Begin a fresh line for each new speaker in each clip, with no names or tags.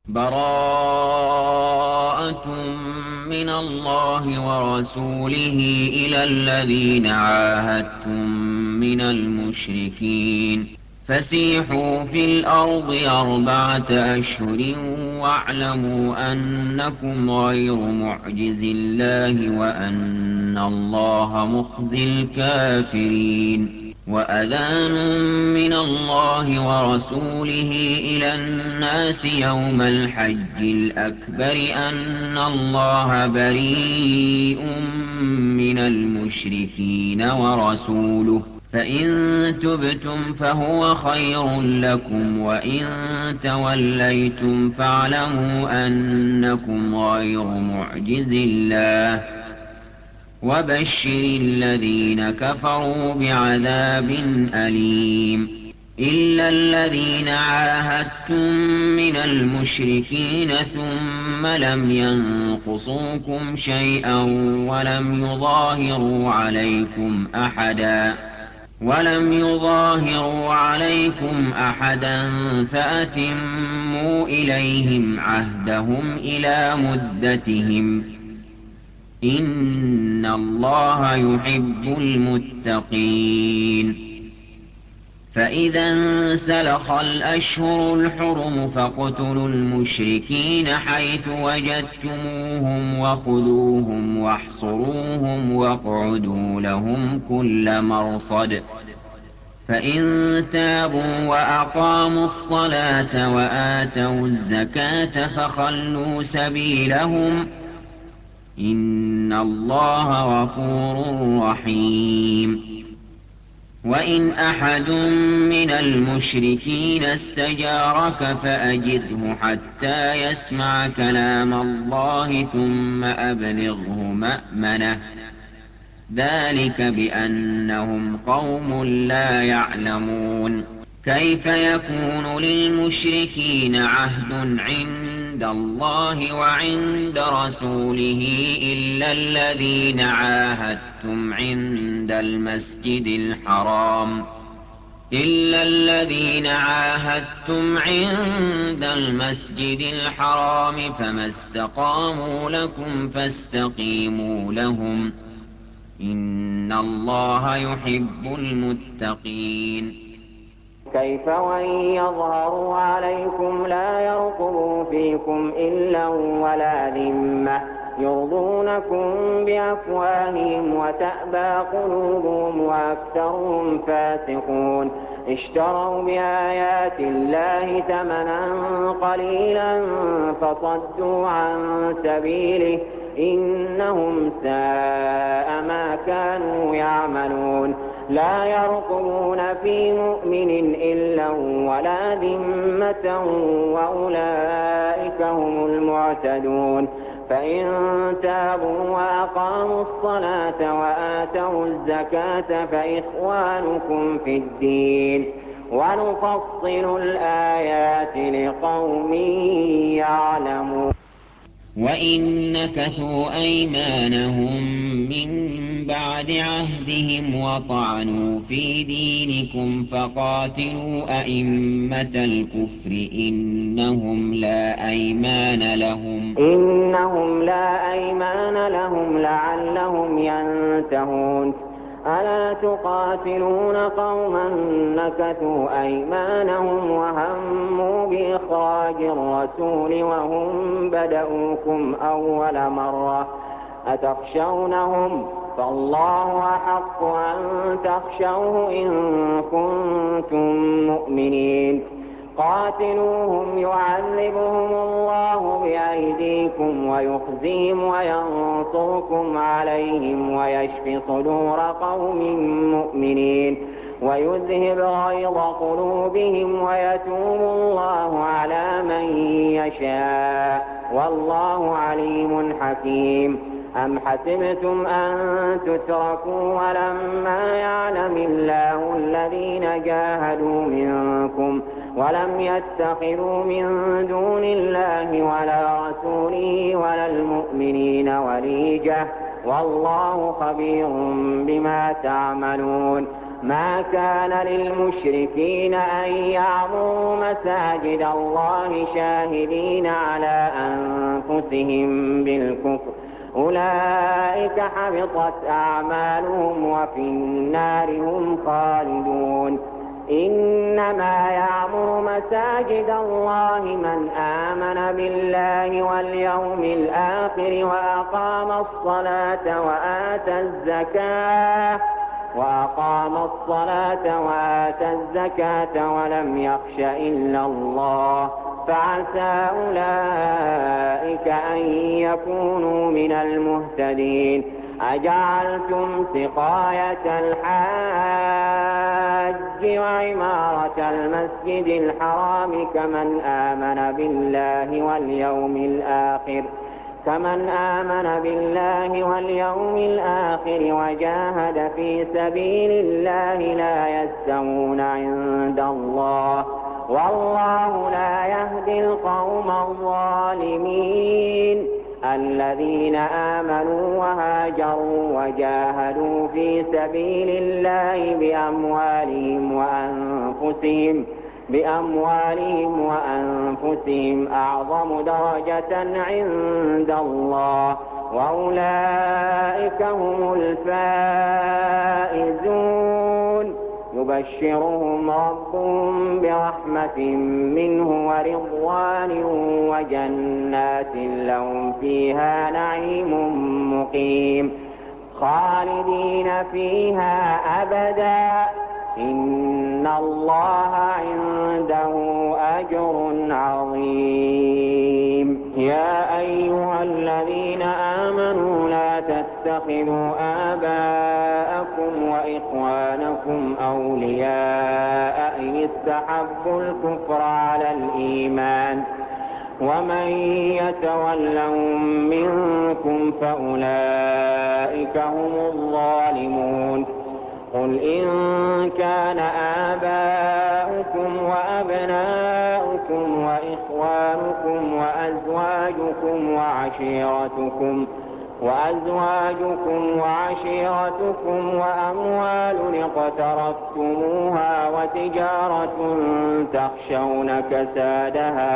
براءة من الله ورسوله إلى الذين عاهدتم من المشركين فسيحوا في الأرض 4 أشهر واعلموا أنكم غير معجز الله وأن الله مخزي الكافرين وأذان من الله ورسوله إلى الناس يوم الحج الأكبر أن الله بريء من المشركين ورسوله فإن تبتم فهو خير لكم وإن توليتم فاعلموا أنكم غير معجز الله وبشر الذين كفروا بعذاب أليم إلا الذين عاهدتم من المشركين ثم لم ينقصوكم شيئا ولم يظاهروا عليكم أحدا فأتموا إليهم عهدهم إلى مدتهم إن الله يحب المتقين فإذا انسلخ الأشهر الحرم فاقتلوا المشركين حيث وجدتموهم وخذوهم واحصروهم واقعدوا لهم كل مرصد فإن تابوا وأقاموا الصلاة وآتوا الزكاة فخلوا سبيلهم إن الله غفور رحيم وإن أحد من المشركين استجارك فأجره حتى يسمع كلام الله ثم أبلغه مأمنه ذلك بأنهم قوم لا يعلمون كيف يكون للمشركين عهد عند الله وعند رسوله إلا الذين عاهدتم عند المسجد الحرام فما استقاموا لكم فاستقيموا لهم إن الله يحب المتقين
كيف وإن يظهروا عليكم لا يرقبوا فيكم إلا ولا ذمة يرضونكم بأفواههم وتأبى قلوبهم وأكثرهم فاسقون اشتروا بآيات الله ثمنا قليلا فصدوا عن سبيله إنهم ساء ما كانوا يعملون لا يرقبون في مؤمن إلا ولا ذمة وأولئك هم المعتدون فإن تابوا وأقاموا الصلاة وآتوا الزكاة فإخوانكم في الدين ونفصل الآيات لقوم يعلمون
وإن نكثوا أيمانهم من بعد عهدهم وطعنوا في دينكم فقاتلوا أئمة الكفر إنهم لا أيمان لهم لعلهم ينتهون ألا تقاتلون قوما نكثوا أيمانهم وهموا بإخراج الرسول وهم بدؤوكم أول مرة أتخشونهم فالله أحق أن تخشوه إن كنتم مؤمنين قاتلوهم يعذبهم الله بأيديكم ويخزيهم وينصركم عليهم ويشف صدور قوم مؤمنين ويذهب غيظ قلوبهم ويتوب الله على من يشاء والله عليم حكيم أم حسبتم أن تتركوا ولما يعلم الله الذين جاهدوا منكم ولم يتخذوا من دون الله ولا رسوله ولا المؤمنين وليجة والله خبير بما تعملون ما كان للمشركين أن يعمروا مساجد الله شاهدين على أنفسهم بالكفر أولئك حبطت أعمالهم وفي النار هم خالدون إنما يعمر مساجد الله من آمن بالله واليوم الآخر وأقام الصلاة وآتى الزكاة ولم يخش إلا الله فعسى أولئك أن يكونوا من المهتدين أجعلتم سقاية الحاج وعمارة المسجد الحرام كمن آمن بالله واليوم الآخر وجاهد في سبيل الله لا يستوون عند الله والله لا يهدي القوم الظالمين الذين آمنوا وهاجروا وجاهدوا في سبيل الله بأموالهم وأنفسهم أعظم درجة عند الله وأولئك هم الفائزون يبشرهم ربهم برحمة منه ورضوان وجنات لهم فيها نعيم مقيم خالدين فيها أبدا إن الله عنده أجر عظيم يا أيها الذين آمنوا لا تتخذوا آباءكم وإخوانكم أولياء إن استحبوا الكفر على الإيمان ومن يتولهم منكم فأولئك هم الظالمون قل إن كان آباؤكم وأبناؤكم وإخوانكم وعشيرتكم وأموال اقترفتموها وتجارة تخشون كسادها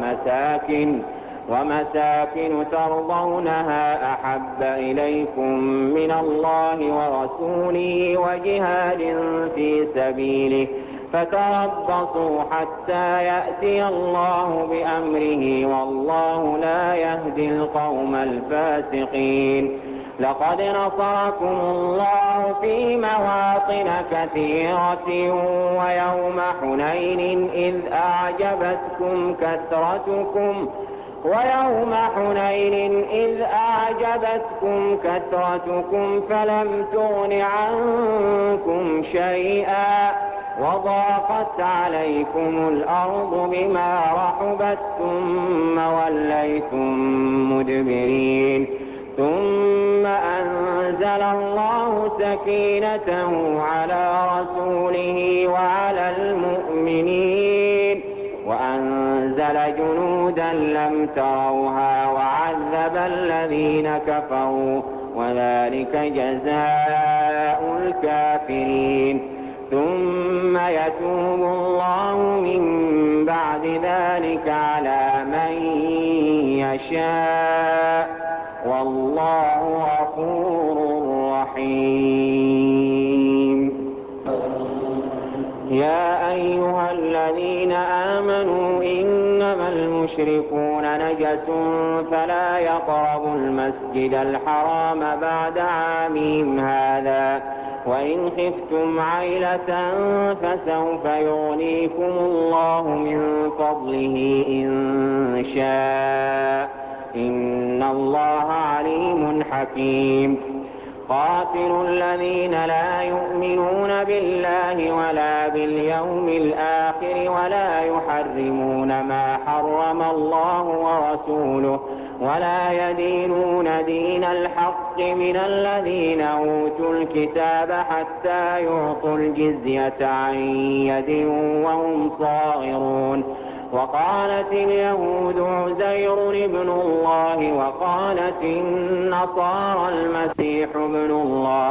ومساكن ترضونها أحب إليكم من الله ورسوله وجهاد في سبيله فتربصوا حتى يأتي الله بأمره والله لا يهدي القوم الفاسقين لقد نصركم الله في مواطن كثيرة ويوم حنين إذ أعجبتكم كثرتكم فلم تغن عنكم شيئا وضاقت عليكم الأرض بما رحبت ثم وليتم مدبرين ثم أنزل الله سكينته على رسوله وعلى المؤمنين وأنزل جنودا لم تروها وعذب الذين كفروا وذلك جزاء الكافرين ثم يتوب الله من بعد ذلك على من يشاء والله غفور رحيم يا أيها الذين آمنوا إنما المشركون نجس فلا يقربوا المسجد الحرام بعد عامهم هذا وإن خفتم عيلة فسوف يغنيكم الله من فضله إن شاء إن الله عليم حكيم قاتلوا الذين لا يؤمنون بالله ولا باليوم الآخر ولا يحرمون ما حرم الله ورسوله ولا يدينون دين الحق من الذين أوتوا الكتاب حتى يعطوا الجزية عن يد وهم صاغرون وقالت اليهود عزير ابن الله وقالت النصارى المسيح ابن الله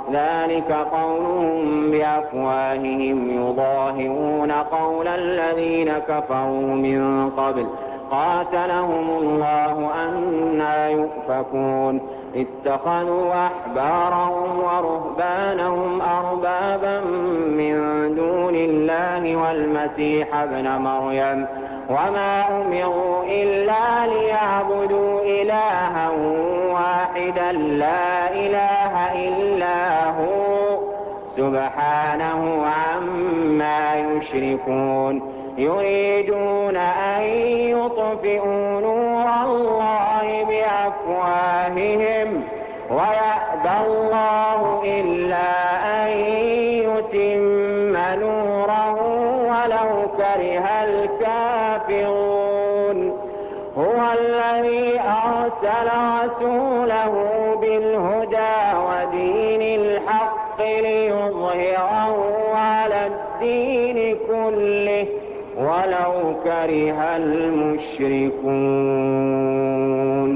ذلك قولهم بأفواههم يضاهئون قول الذين كفروا من قبل قاتلهم الله أنى يؤفكون اتخذوا أحبارهم ورهبانهم أربابا من دون الله والمسيح ابن مريم وما أمروا إلا ليعبدوا إلها واحدا لا إله إلا هو سبحانه عما يشركون يريدون أن يطفئوا نور الله بأفواههم ويأبى الله إلا أن يتم نوره ولو كره الكافرون هو الذي أرسل رسوله بالهدى ودين الحق ليظهره على الدين كله ولو كره المشركون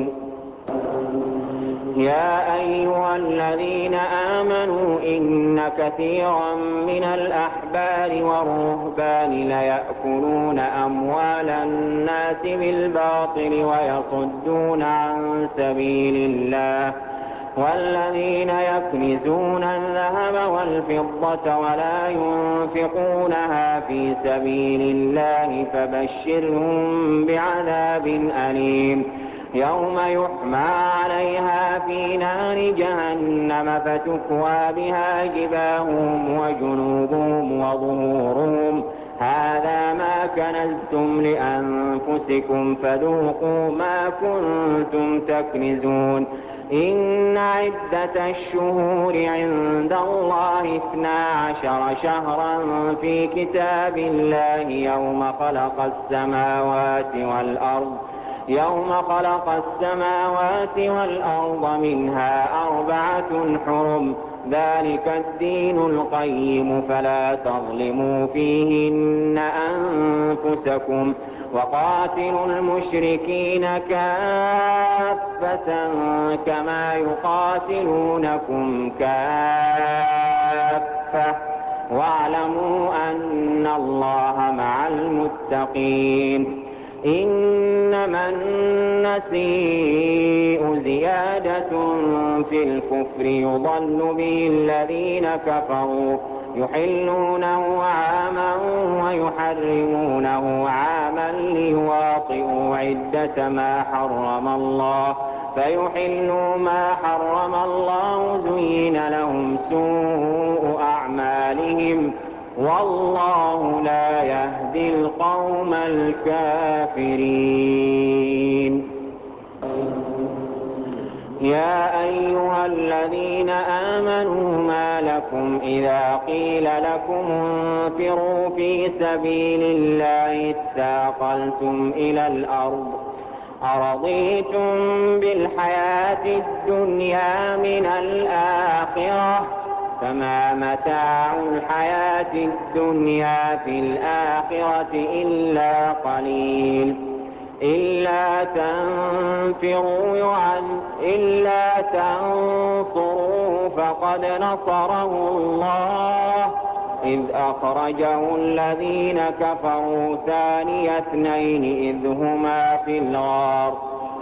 يا أيها الذين آمنوا إن كثيرا من الأحبار والرهبان ليأكلون أموال الناس بالباطل ويصدون عن سبيل الله والذين يكنزون الذهب والفضة ولا ينفقونها في سبيل الله فبشرهم بعذاب أليم يوم يحمى عليها في نار جهنم فتكوى بها جباههم وجنوبهم وظهورهم هذا ما كنزتم لأنفسكم فذوقوا ما كنتم تكنزون إن عدة الشهور عند الله 12 شهرا في كتاب الله يوم خلق السماوات والأرض منها 4 حرم ذلك الدين القيم فلا تظلموا فيهن أنفسكم وقاتلوا المشركين كافة كما يقاتلونكم كافة واعلموا أن الله مع المتقين إنما النسيء زيادة في الكفر يضل به الذين كفروا يحلونه عاما ويحرمونه عاما ليواطئوا عدة ما حرم الله فيحلوا ما حرم الله زين لهم سوء أعمالهم والله لا يهدي القوم الكافرين يا أيها الذين آمنوا ما لكم إذا قيل لكم انفروا في سبيل الله اثاقلتم إلى الأرض أرضيتم بالحياة الدنيا من الآخرة فما متاع الحياة الدنيا في الآخرة إلا قليل إلا تنصروه فقد نصره الله إذ أخرجه الذين كفروا ثاني اثنين إذ هما في الغار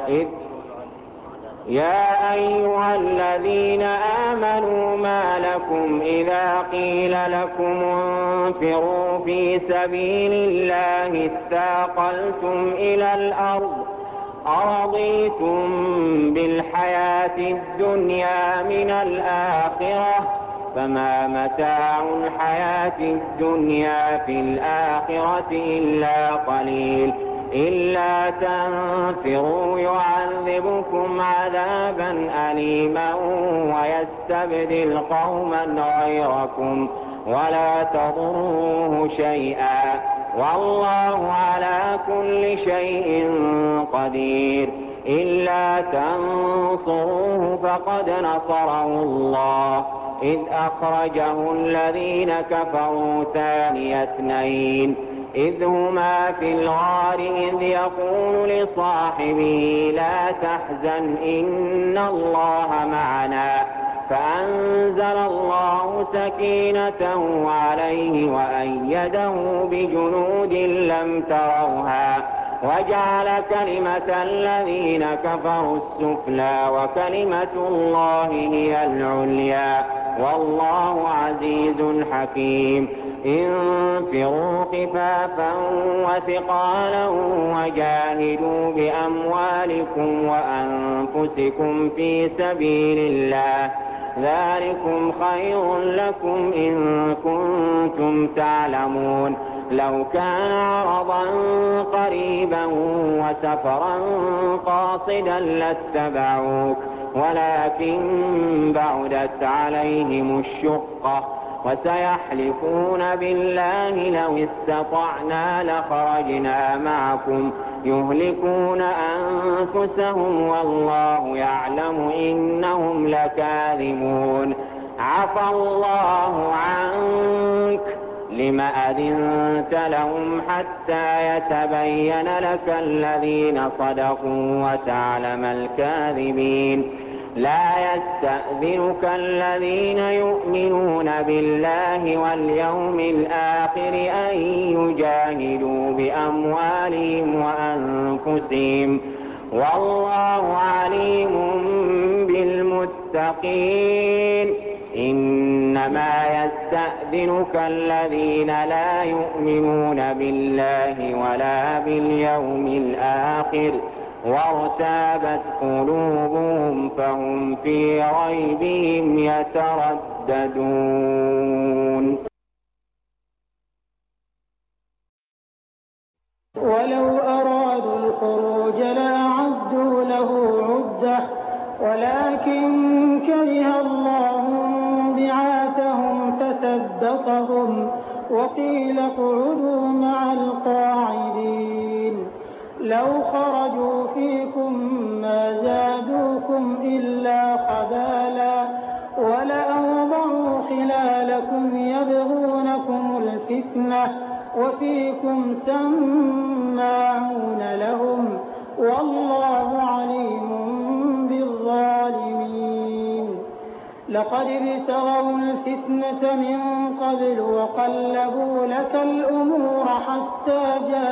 يا أيها الذين آمنوا ما لكم إذا قيل لكم انفروا في سبيل الله اثاقلتم إلى الأرض أرضيتم بالحياة الدنيا من الآخرة فما متاع الحياة الدنيا في الآخرة إلا قليل إلا تنفروا يعذبكم عذابا أليما ويستبدل قوما غيركم ولا تضروه شيئا والله على كل شيء قدير إلا تنصروه فقد نصره الله إذ أخرجه الذين كفروا ثاني اثنين إذ هما في الغار إذ يقول لصاحبه لا تحزن إن الله معنا فأنزل الله سكينته عليه وأيده بجنود لم تروها وجعل كلمة الذين كفروا السفلى وكلمة الله هي العليا والله عزيز حكيم. انفروا خفافا وثقالا وجاهدوا بأموالكم وأنفسكم في سبيل الله ذلكم خير لكم إن كنتم تعلمون. لو كان عرضا قريبا وسفرا قاصدا لاتبعوك ولكن بعدت عليهم الشقة وسيحلفون بالله لو استطعنا لخرجنا معكم يهلكون أنفسهم والله يعلم إنهم لكاذبون. عفى الله عنك لم أذنت لهم حتى يتبين لك الذين صدقوا وتعلم الكاذبين. لا يستأذنك الذين يؤمنون بالله واليوم الآخر أن يجاهدوا بأموالهم وأنفسهم والله عليم بالمتقين. إنما يستأذنك الذين لا يؤمنون بالله ولا باليوم الآخر وارتابت قلوبهم فهم في ريبهم يترددون.
ولو أرادوا الخروج لأعدوا له عدة ولكن كره الله بعاثهم فثبطهم وقيل اقعدوا مع القاعدين. لو خرجوا فيكم ما زادوكم إلا خبالا ولأوضعوا خلالكم يبغونكم الفتنة وفيكم سماعون لهم والله عليم بالظالمين. لقد ابتغوا الفتنة من قبل وقلبوا لك الأمور حتى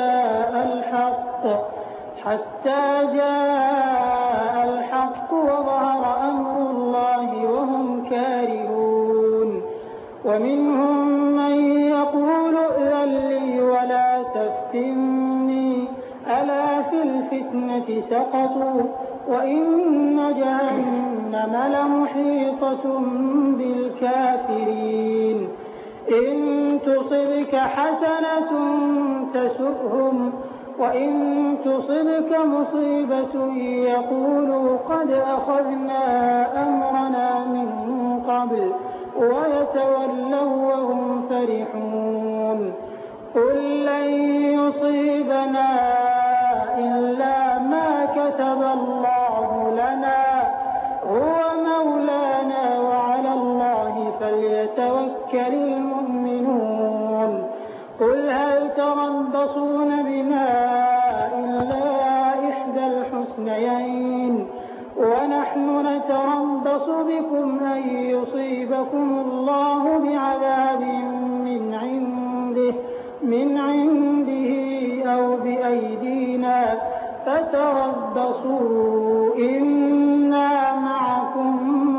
جاء الحق وظهر أمر الله وهم كارهون. ومنهم من يقول ائذن لي ولا تفتني ألا في الفتنة سقطوا وإن جهنم لمحيطة بالكافرين. إن تصبك حسنة تسؤهم وإن تصبك مصيبة يقولوا قد أخذنا أمرنا من قبل ويتولوا وهم فرحون. قل لن يصيبنا إلا ما كتب الله لنا هو مولانا وعلى الله فليتوكل المؤمنون. قل هل تربصون بنا إلا إحدى الحسنيين ونحن نتربص بكم أن يصيبكم الله بعذاب من عنده أو بأيدينا فتربصوا إنا معكم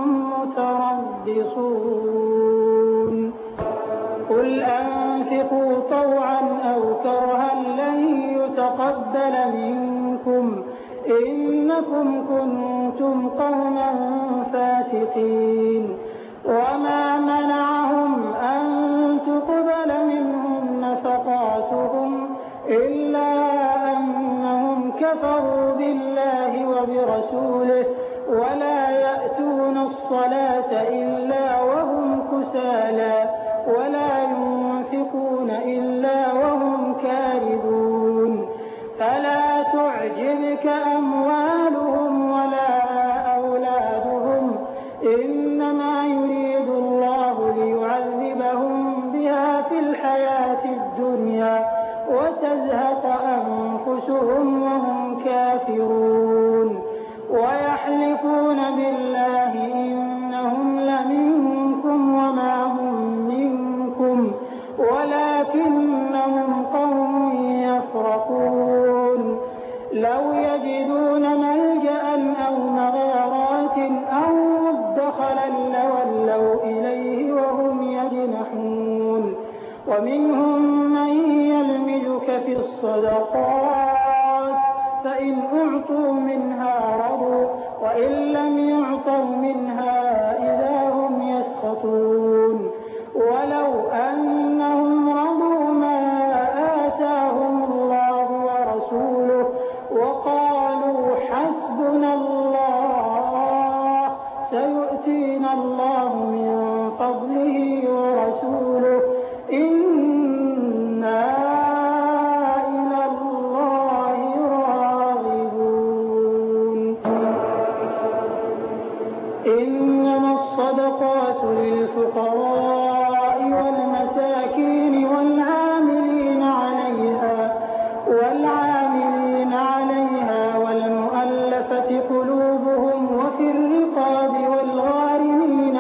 متربصون. قل أنفقوا طوعا أو كرها لن يتقبل منكم إنكم كنتم قوما فاسقين. وما منعهم أن تقبل منهم نفقاتهم إلا أنهم كفروا بالله وبرسوله ولا يأتون الصلاة إلا وهم كسالى ولا ينفقون إلا وهم كارهون. فلا تعجبك أموالهم ولا أولادهم إنما يريد الله ليعذبهم بها في الحياة الدنيا وتزهق أنفسهم وهم كافرون. ويحلفون بالله إنهم يجدون ملجأ أو مغارات أو مدخلا لولوا إليه وهم يجنحون ومنهم من يلمزك في الصدقات فإن أعطوا منها رضوا وإن لم يعطوا منها إذا هم يسخطون ولو أنهم رضوا ما آتاهم الله ورسوله وقالوا حسبنا الله سيؤتينا الله من فضله ورسوله إنا إلى الله راغبون إنما الصدقات للفقراء والمساكين والعاملين عليها والمؤلفة قلوبهم وفي الرقاب والغارمين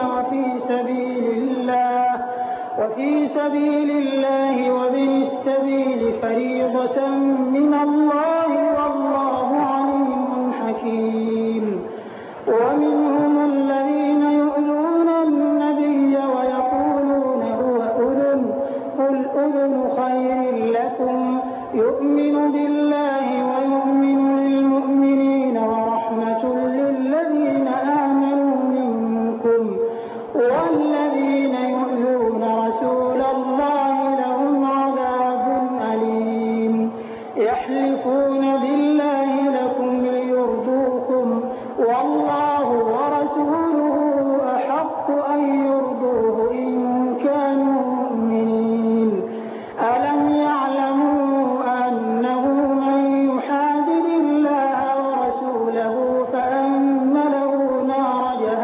وفي سبيل الله وابن السبيل فريضة من الله والله عليم حكيم ومنهم الذين يؤذون النبي ويقولون هو أذن قل أذن خير لكم يؤمن بالله ويؤمن للمؤمنين ورحمة للذين آمنوا منكم والذين يؤذون رسول الله لهم عذاب أليم يحلفون بالله لكم ليرضوكم والله ورسوله أحق أن يرضوه إن كانوا مؤمنين ألم يعلموا أنه من يحادد الله ورسوله فأن له نار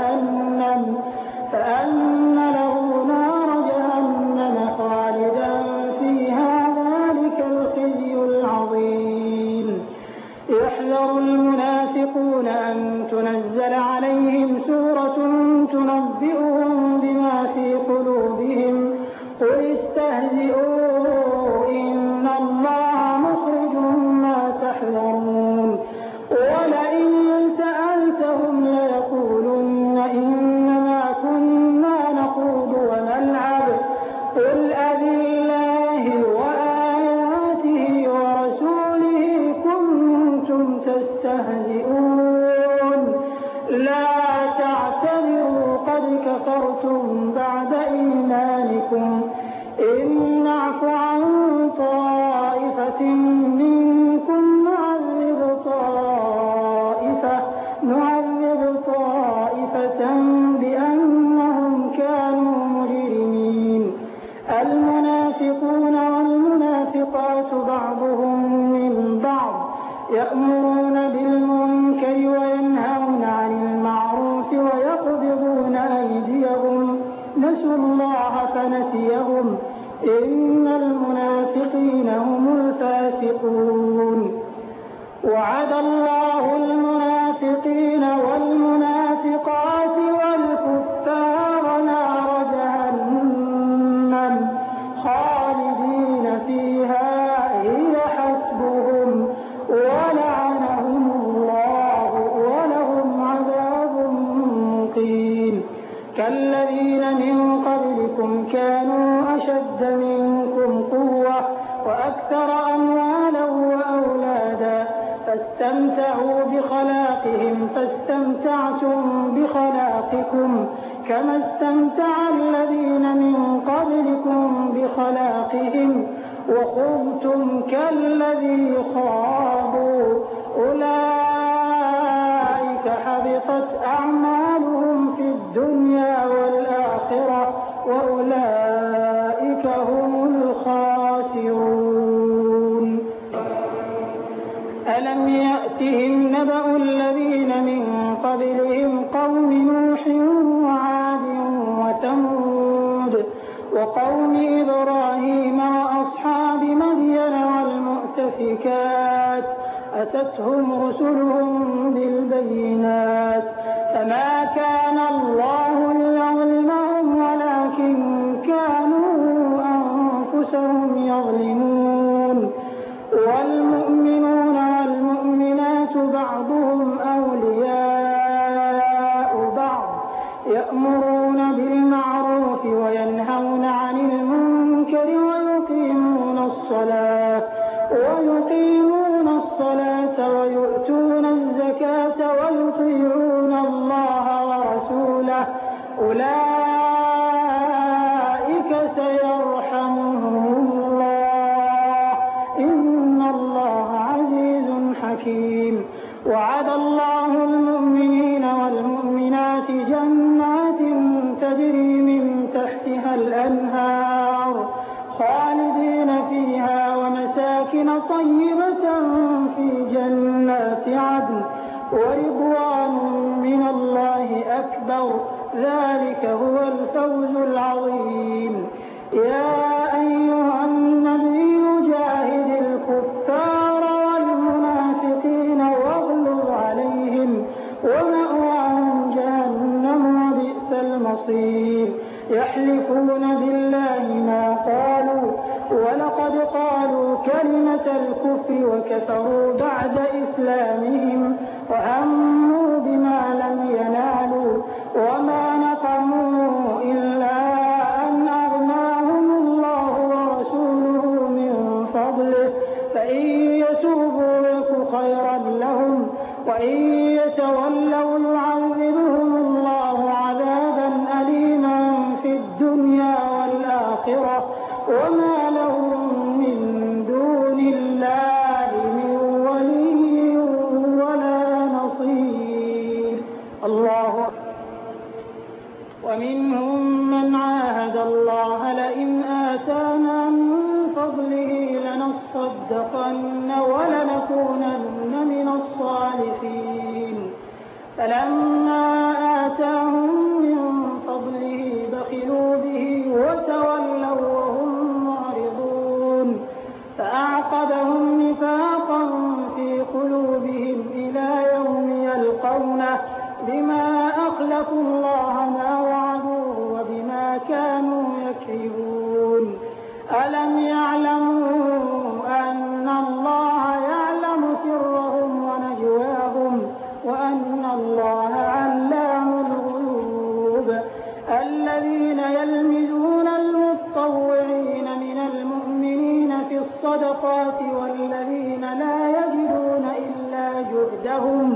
جهنم خالدا فيها ذلك الخزي العظيم يحذر المنافقون أن تنزل عليهم سورة تنبئهم بما في قلوبهم قل استهزئوا إن الله مخرج ما تحذرون ولئن سألتهم ليقولن إنما كنا نخوض ونلعب قل أبالله وآياته ورسوله كنتم تستهزئون لا تعتذروا قد كفرتم بعد إيمانكم إن نعف عن طائفة منكم نعذب طائفة بأنهم كانوا مجرمين المنافقون والمنافقات بعضهم من بعض يأمرون بالمنكر وينهون عن المعروف ويقبضون أيديهم نسوا الله فنسيهم إن المنافقين هم الفاسقون وعد الله المنافقين والمنافقات والكفار نار جهنم خالدين فيها هي حسبهم ولعنهم الله ولهم عذاب مقيم كالذين من قبلكم كانوا أشد منكم قوة وأكثر أموالا وأولادا فاستمتعوا بخلاقهم فاستمتعتم بخلاقكم كما استمتع الذين من قبلكم بخلاقهم وخضتم كالذي خاضوا أولئك حبطت أعمالهم في الدنيا والآخرة وأولئك هم الخاسرون ألم يأتهم نبأ الذين من قبلهم قوم نوح وعاد وثمود وقوم إبراهيم وأصحاب مدين والمؤتفكات أتتهم رسلهم بالبينات فما كان الله ليظلمهم ولكن كانوا أنفسهم يظلمون والمؤمنون والمؤمنات يأمرون بالمعروف وينهون عن المنكر ويقيمون الصلاة ويؤتون الزكاة ويطيعون الله ورسوله أولئك سيرحمهم الله إن الله عزيز حكيم. وعد الله المؤمنين والمؤمنات جنات تجري من تحتها الأنهار خالدين فيها ومساكن طيبة في جنات عدن ورضوان من الله أكبر ذلك هو الفوز العظيم. يا أيها النبي جاهد الكفار والمنافقين واغلظ عليهم ومأواهم جهنم وبئس المصير. يحلفون بالله ما قالوا ولقد قالوا كلمة الكفر وكفروا بعد إسلامهم وهموا بما لم ينالوا وما نقموا إلا أن أغناهم الله ورسوله من فضله فإن يتوبوا يك خيرا لهم وإن يتولوا يعذبهم الله عذابا أليما في الدنيا والآخرة وما لهم من دون الله من ولي ولا نصير. الله. ومنهم من عاهد الله لئن آتانا من فضله لنصدقن ولنكونن من الصالحين فلما آتاهم من فضله بخلوا به وتولوا وهم معرضون فأعقبهم نفاقا في قلوبهم إلى يوم يلقونه بما أخلفوا الله ما وعدوه وبما كانوا يكذبون. ألم يعلموا أن الله يعلم سرهم ونجواهم وأن الله علام الغيوب. الذين يلمزون المتطوعين من المؤمنين في الصدقات والذين لا يجدون إلا جهدهم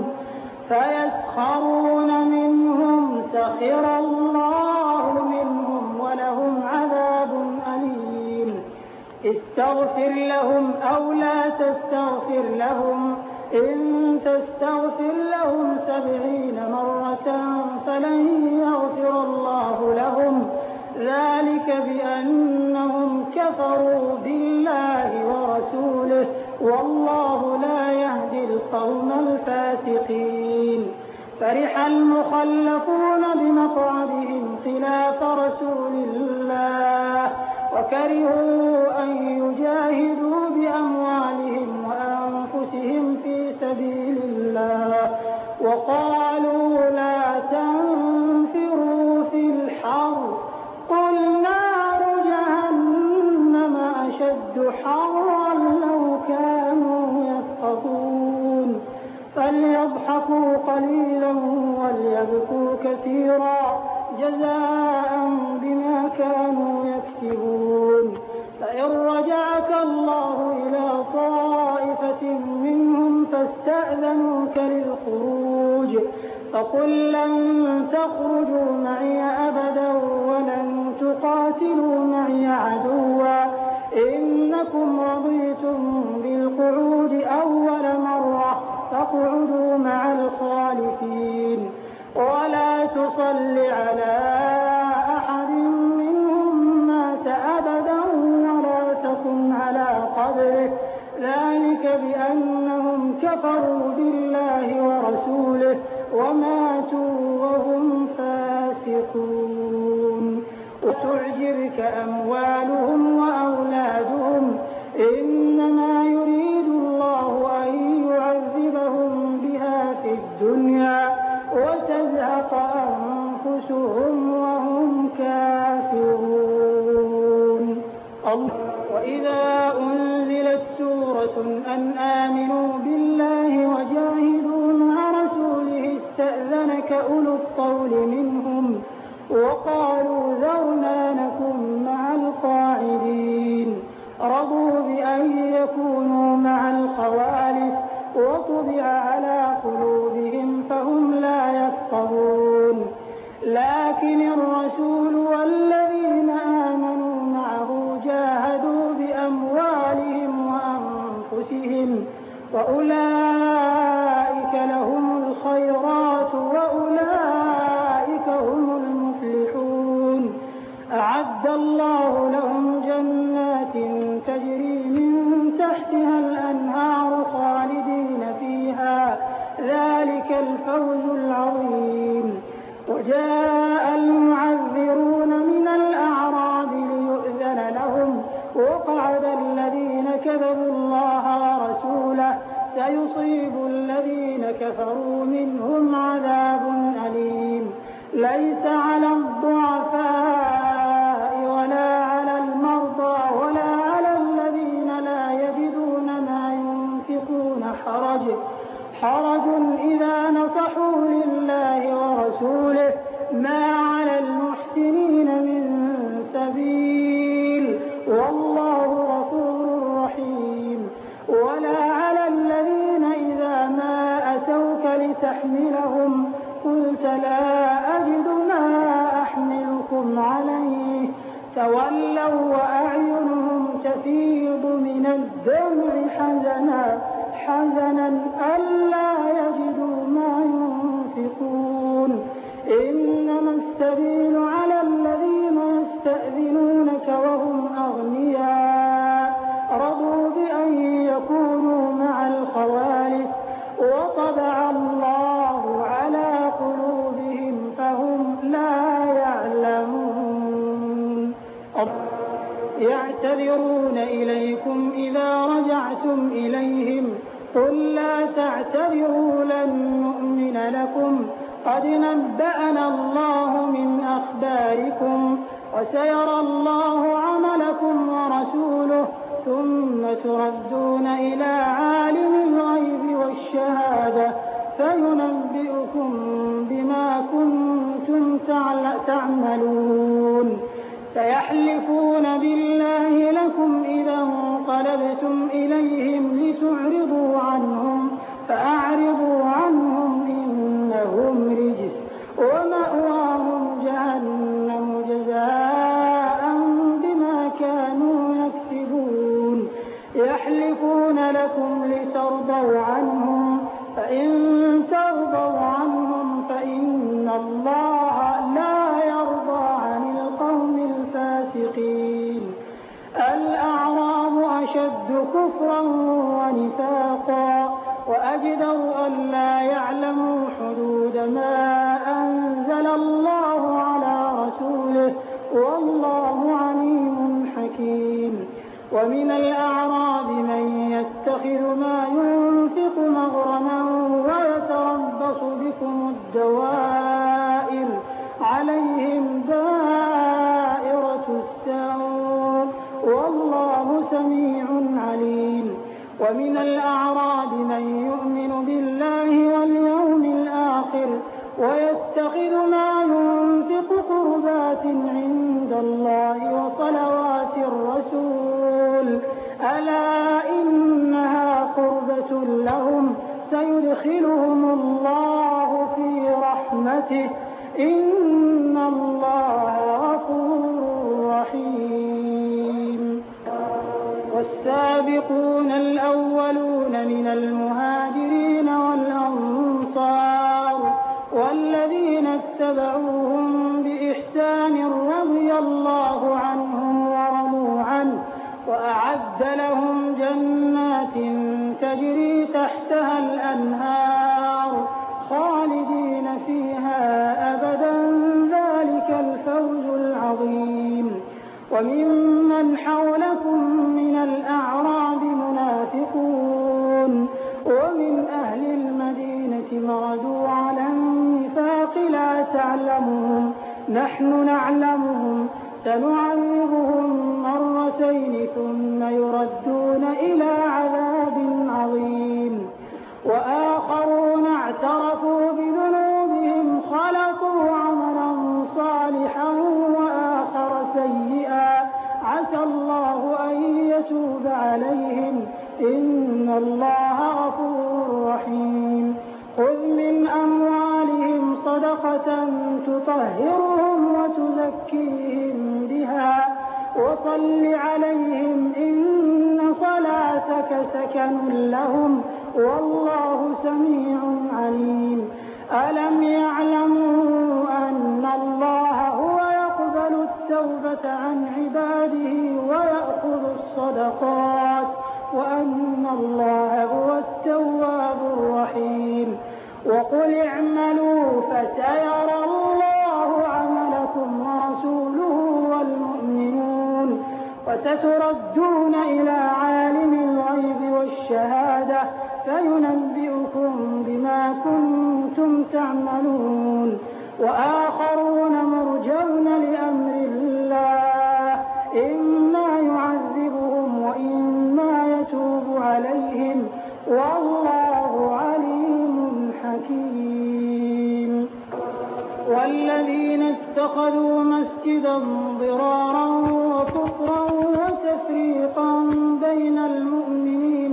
فيسخرون منهم سخر الله منهم ولهم عذاب أليم. استغفر لهم أو لا تستغفر لهم إن تستغفر لهم 70 مرة فلن يغفر الله لهم ذلك بأنهم كفروا بالله ورسوله والله لا يهدي القوم الفاسقين. فرح المخلفون بمقعدهم خلاف رسول الله وكرهوا أن يجاهدوا بأموالهم وأنفسهم في سبيل الله وقالوا لا تنفروا في الحر قل نار جهنم أشد حرا لو كانوا يفقهون. فليضحكوا قليلا وليبكوا كثيرا جزاء بما كانوا يكسبون. فإن رجعك الله إلى طائفة منهم فاستأذنوك للخروج فقل لن تخرجوا معي أبدا ولن تقاتلوا معي عدوا إنكم رضيتم بالقعود أول مرة فاقعدوا مع الخالفين ولا تصل على أحد منهم مات أبدا ولا تقم على قبره ذلك بأنهم كفروا بالله ورسوله وماتوا وهم فاسقون. وتعجبك أموالهم وأولادهم إنما يريد الله أن يعذبهم بها في الدنيا وتزهق أنفسهم وهم كافرون. وإذا أنزلت سورة أن آمنوا بالله وجاهدوا مع رسوله استأذنوا أولو الطول منهم وقالوا ذرنا نكن مع القاعدين رضوا بأن يكونوا مع الخوالف وطبع على قلوبهم فهم لا يفقهون لكن الرسول والذين آمنوا معه جاهدوا بأموالهم وأنفسهم وأولئك لهم الخيرات وأولئك هم المفلحون أعد الله لهم جنات تجري من تحتها الأنهار خالدين فيها ذلك الفوز العظيم وجاء المعذرون من الأعراب ليؤذن لهم وقعد الذين كذبوا الله ورسوله سيصيب الذين كفروا منهم عذاب أليم ليس على الضعفاء ولا على المرضى ولا على الذين لا يجدون ما ينفقون حرج إذا نصحوا لله ورسوله ما على المحسنين من سبيل والله غفور رحيم ولا على الذين إذا ما أتوك لتحملهم قلت لا أجد ما أحملكم عليه تولوا وأعينهم تفيض من الدمع حزنا ألا يجدوا ما ينفقون إنما السبيل على الذين يستأذنونك وهم أغنياء رضوا بأن يكونوا مع الخوالف وطبع الله على قلوبهم فهم لا يعلمون يعتذرون إليكم إذا رجعتم إليهم قل لا تعتذروا لن نؤمن لكم قد نبأنا الله من أخباركم وسيرى الله عملكم ورسوله ثم تردون إلى عالم الغيب والشهادة فينبئكم بما كنتم تعملون سيحلفون بالله لكم إذا انقلبتم إليهم لتعرضوا عنهم فأعرضوا عنهم إنهم رجس ومأواهم جهنم جزاء بما كانوا يكسبون يحلفون لكم لترضوا عنهم فإن ترضوا عنهم فإن الله لا يرضى عن القوم الفاسقين الأعراب أشد كفرا ونفاقا وأجدر أن لا يعلموا حدود ما أنزل الله على رسوله والله عليم حكيم ومن الأعراب من يتخذ ما ينفق مغرما ويتربص بكم الدوائر عليهم دائرة السوء والله سميع عليم ومن الأعراب من يؤمن بالله واليوم الآخر ويتخذ ما ينفق قربات عند الله وصلوات الرسول ألا إنها قربة لهم سيدخلهم الله في رحمته إن الله غفور رحيم والسابقون الأولون من المهاجرين والأنصار والذين اتبعوهم بإحسان رضي الله عنهم ورضوا عنه وأعد لهم جنات تجري تحتها الأنهار خالدين فيها أبدا ذلك الفوز العظيم وممن حولكم من الأعراب منافقون ومن أهل المدينة مردوا على النفاق لا تعلمهم نحن نعلمهم سنعذبهم مرتين ثم يردون إلى عذاب عظيم وآخرون اعترفوا بذنوبهم إن الله غفور رحيم خذ من أموالهم صدقة تطهرهم وتزكيهم بها وصل عليهم إن صلاتك سكن لهم والله سميع عليم ألم يعلموا أن الله هو يقبل التوبة عن عباده ويأخذ الصدقات وأن الله هو التواب الرحيم وقل اعملوا فسيرى الله عملكم ورسوله والمؤمنون وستردون إلى عالم الغيب والشهادة فينبئكم بما كنتم تعملون وآخرون مرجون لأمر الله إما يعذبهم وإما يتوب عليهم والله عليم حكيم والذين اتخذوا مسجدا ضرارا وكفرا وتفريقا بين المؤمنين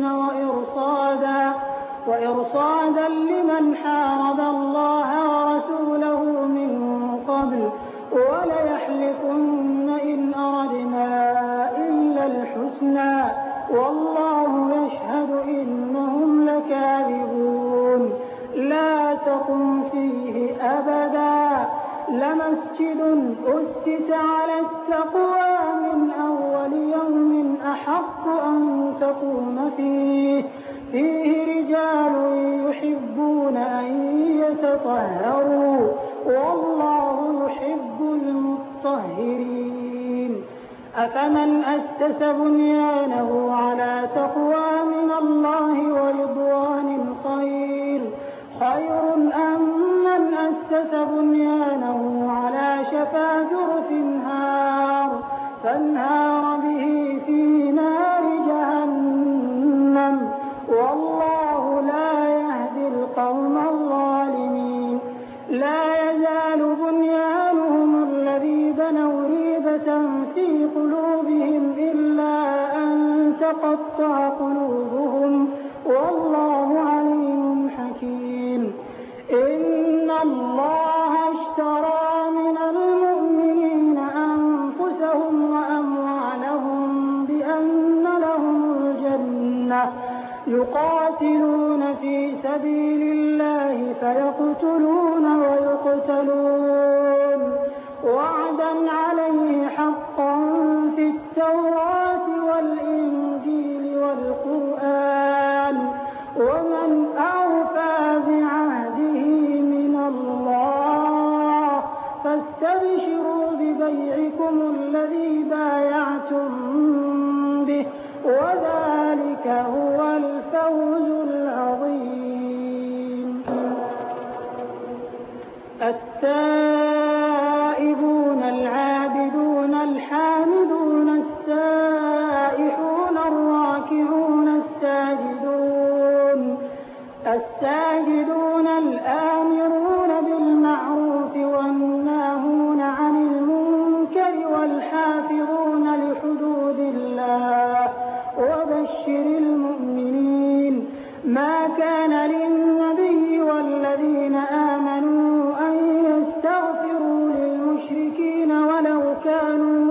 وإرصادا لمن حارب الله ورسوله من قبل وليحلفن إن أردنا إلا الحسنى والله يشهد إنهم لكاذبون لا تقم فيه أبدا لمسجد أسس على التقوى من أول يوم أحق أن تقوم فيه رجال يحبون أن يتطهروا والله يحب المطهرين أفمن أسس بنيانه على تقوى من الله ورضوان خير أم من أسس بنيانه على شفا جرف فانهار به في نار جهنم والله لا يهدي القوم الظالمين لا يزال بنيانهم الذي بنوا ريبة في قلوبهم إلا أن تقطع قلوبهم والله عليم حكيم إن الله اشترى من المؤمنين أنفسهم وأموالهم بأن لهم الجنة يقاتلون في سبيل الله فيقتلون ويقتلون وعدا عليه حقا في التوراة والإنجيل والقرآن ومن أوفى بعهده من الله فاستبشروا ببيعكم الذي بايعتم به وذلك هو الفوز العظيم التائبون العابدون الحامدون السائحون الراكعون الساجدون الآمرون بالمعروف والناهون عن المنكر والحافظون لحدود الله وبشر المؤمنين ما كان للنبي والذين آمنوا أن يستغفروا للمشركين ولو كانوا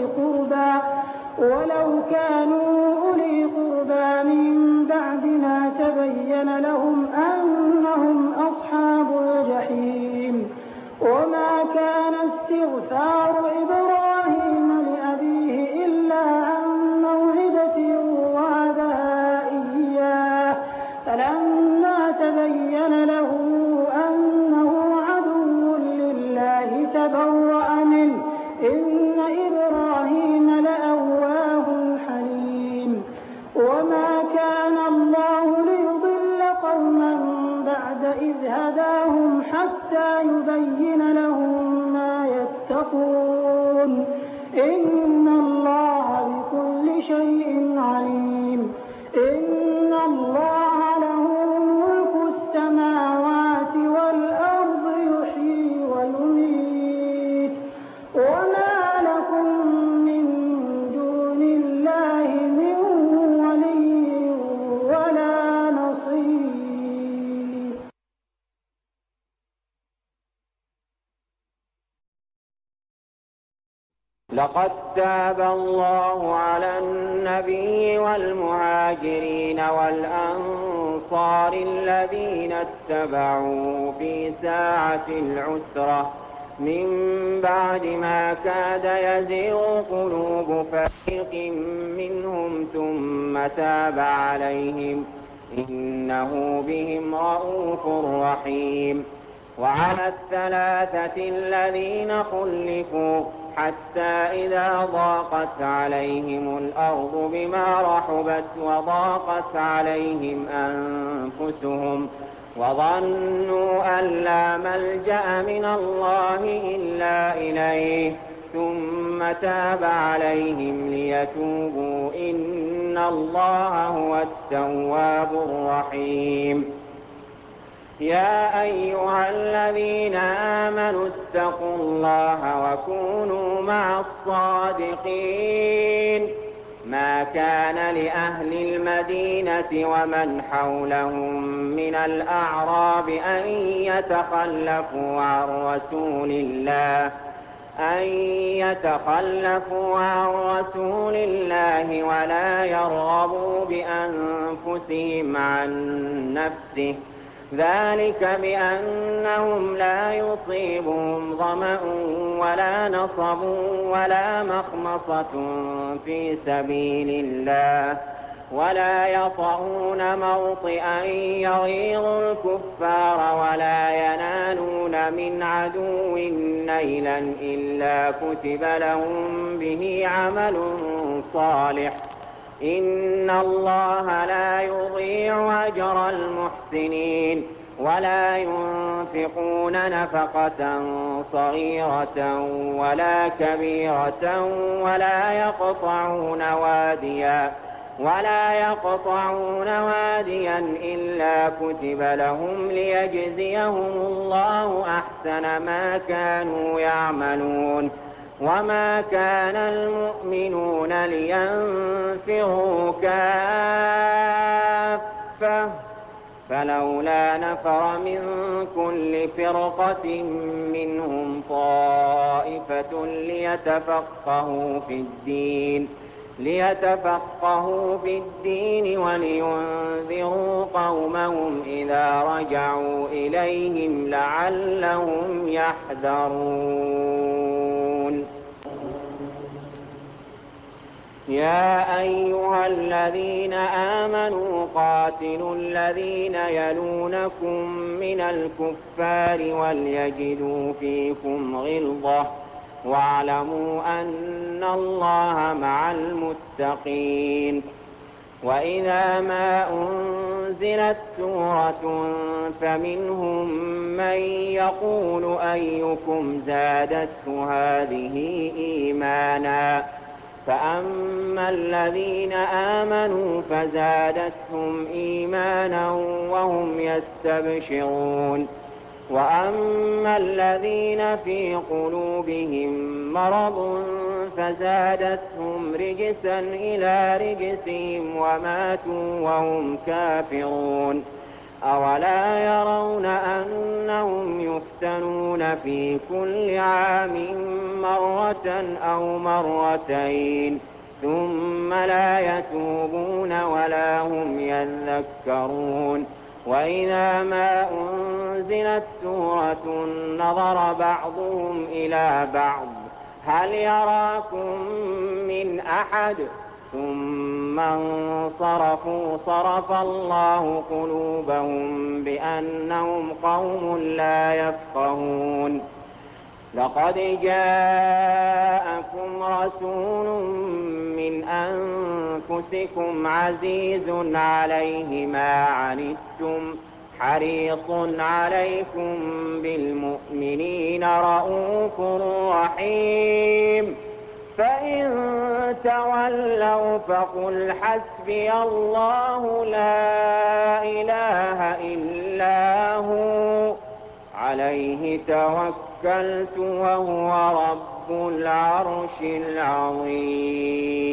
أولي قربى من بعد ما تبين لهم أنهم أصحاب الجحيم وما كان استغفار إبراهيم لأبيه إلا عن موعدة وعدها إياه فلما تبين له أنه عدو لله تبرأ منه إن إبراهيم لأواه حليم وما كان الله ليضل قوما بعد إذ هداهم حتى يبين لهم ما يتقون إن الله بكل شيء عليم إن الله له ملك السماوات والأرض يحيي ويميت وما لكم من دون الله من ولي
لقد تاب الله على النبي والمهاجرين والأنصار الذين اتبعوه في ساعة العسرة من بعد ما كاد يزيغ قلوب فريق منهم ثم تاب عليهم إنه بهم رءوف رحيم. وعلى الثلاثة الذين خلفوا حتى إذا ضاقت عليهم الأرض بما رحبت وضاقت عليهم أنفسهم وظنوا أن لا ملجأ من الله إلا إليه ثم تاب عليهم ليتوبوا إن الله هو التواب الرحيم. يا أيها الذين آمنوا اتقوا الله وكونوا مع الصادقين. ما كان لأهل المدينة ومن حولهم من الأعراب أن يتخلفوا عن رسول الله ولا يرغبوا بأنفسهم عن نفسه ذلك بأنهم لا يصيبهم ظمأ ولا نصب ولا مخمصة في سبيل الله ولا يطعون موطئا يغيظ الكفار ولا ينالون من عدو نيلا إلا كتب لهم به عمل صالح إن الله لا يضيع أجر المحسنين. ولا ينفقون نفقة صغيرة ولا كبيرة ولا يقطعون واديا إلا كتب لهم ليجزيهم الله أحسن ما كانوا يعملون. وما كان المؤمنون لينفروا كافة فلولا نفر من كل فرقة منهم طائفة ليتفقهوا في الدين ولينذروا قومهم إذا رجعوا إليهم لعلهم يحذرون. يا أيها الذين آمنوا قاتلوا الذين يلونكم من الكفار وليجدوا فيكم غلظة واعلموا أن الله مع المتقين. وإذا ما أنزلت سورة فمنهم من يقول أيكم زادته هذه إيمانا فأما الذين آمنوا فزادتهم إيمانا وهم يستبشرون. وأما الذين في قلوبهم مرض فزادتهم رجسا إلى رجسهم وماتوا وهم كافرون. أولا يرون أنهم يفتنون في كل عام مرة أو مرتين ثم لا يتوبون ولا هم يذكرون. وإذا ما أنزلت سورة نظر بعضهم إلى بعض هل يراكم من أحد ثم انصرفوا صرف الله قلوبهم بأنهم قوم لا يفقهون. لقد جاءكم رسول من أنفسكم عزيز عليه ما عنتم حريص عليكم بالمؤمنين رءوف رحيم. فإن تولوا فقل حسبي الله لا إله إلا هو عليه توكلت وهو رب العرش العظيم.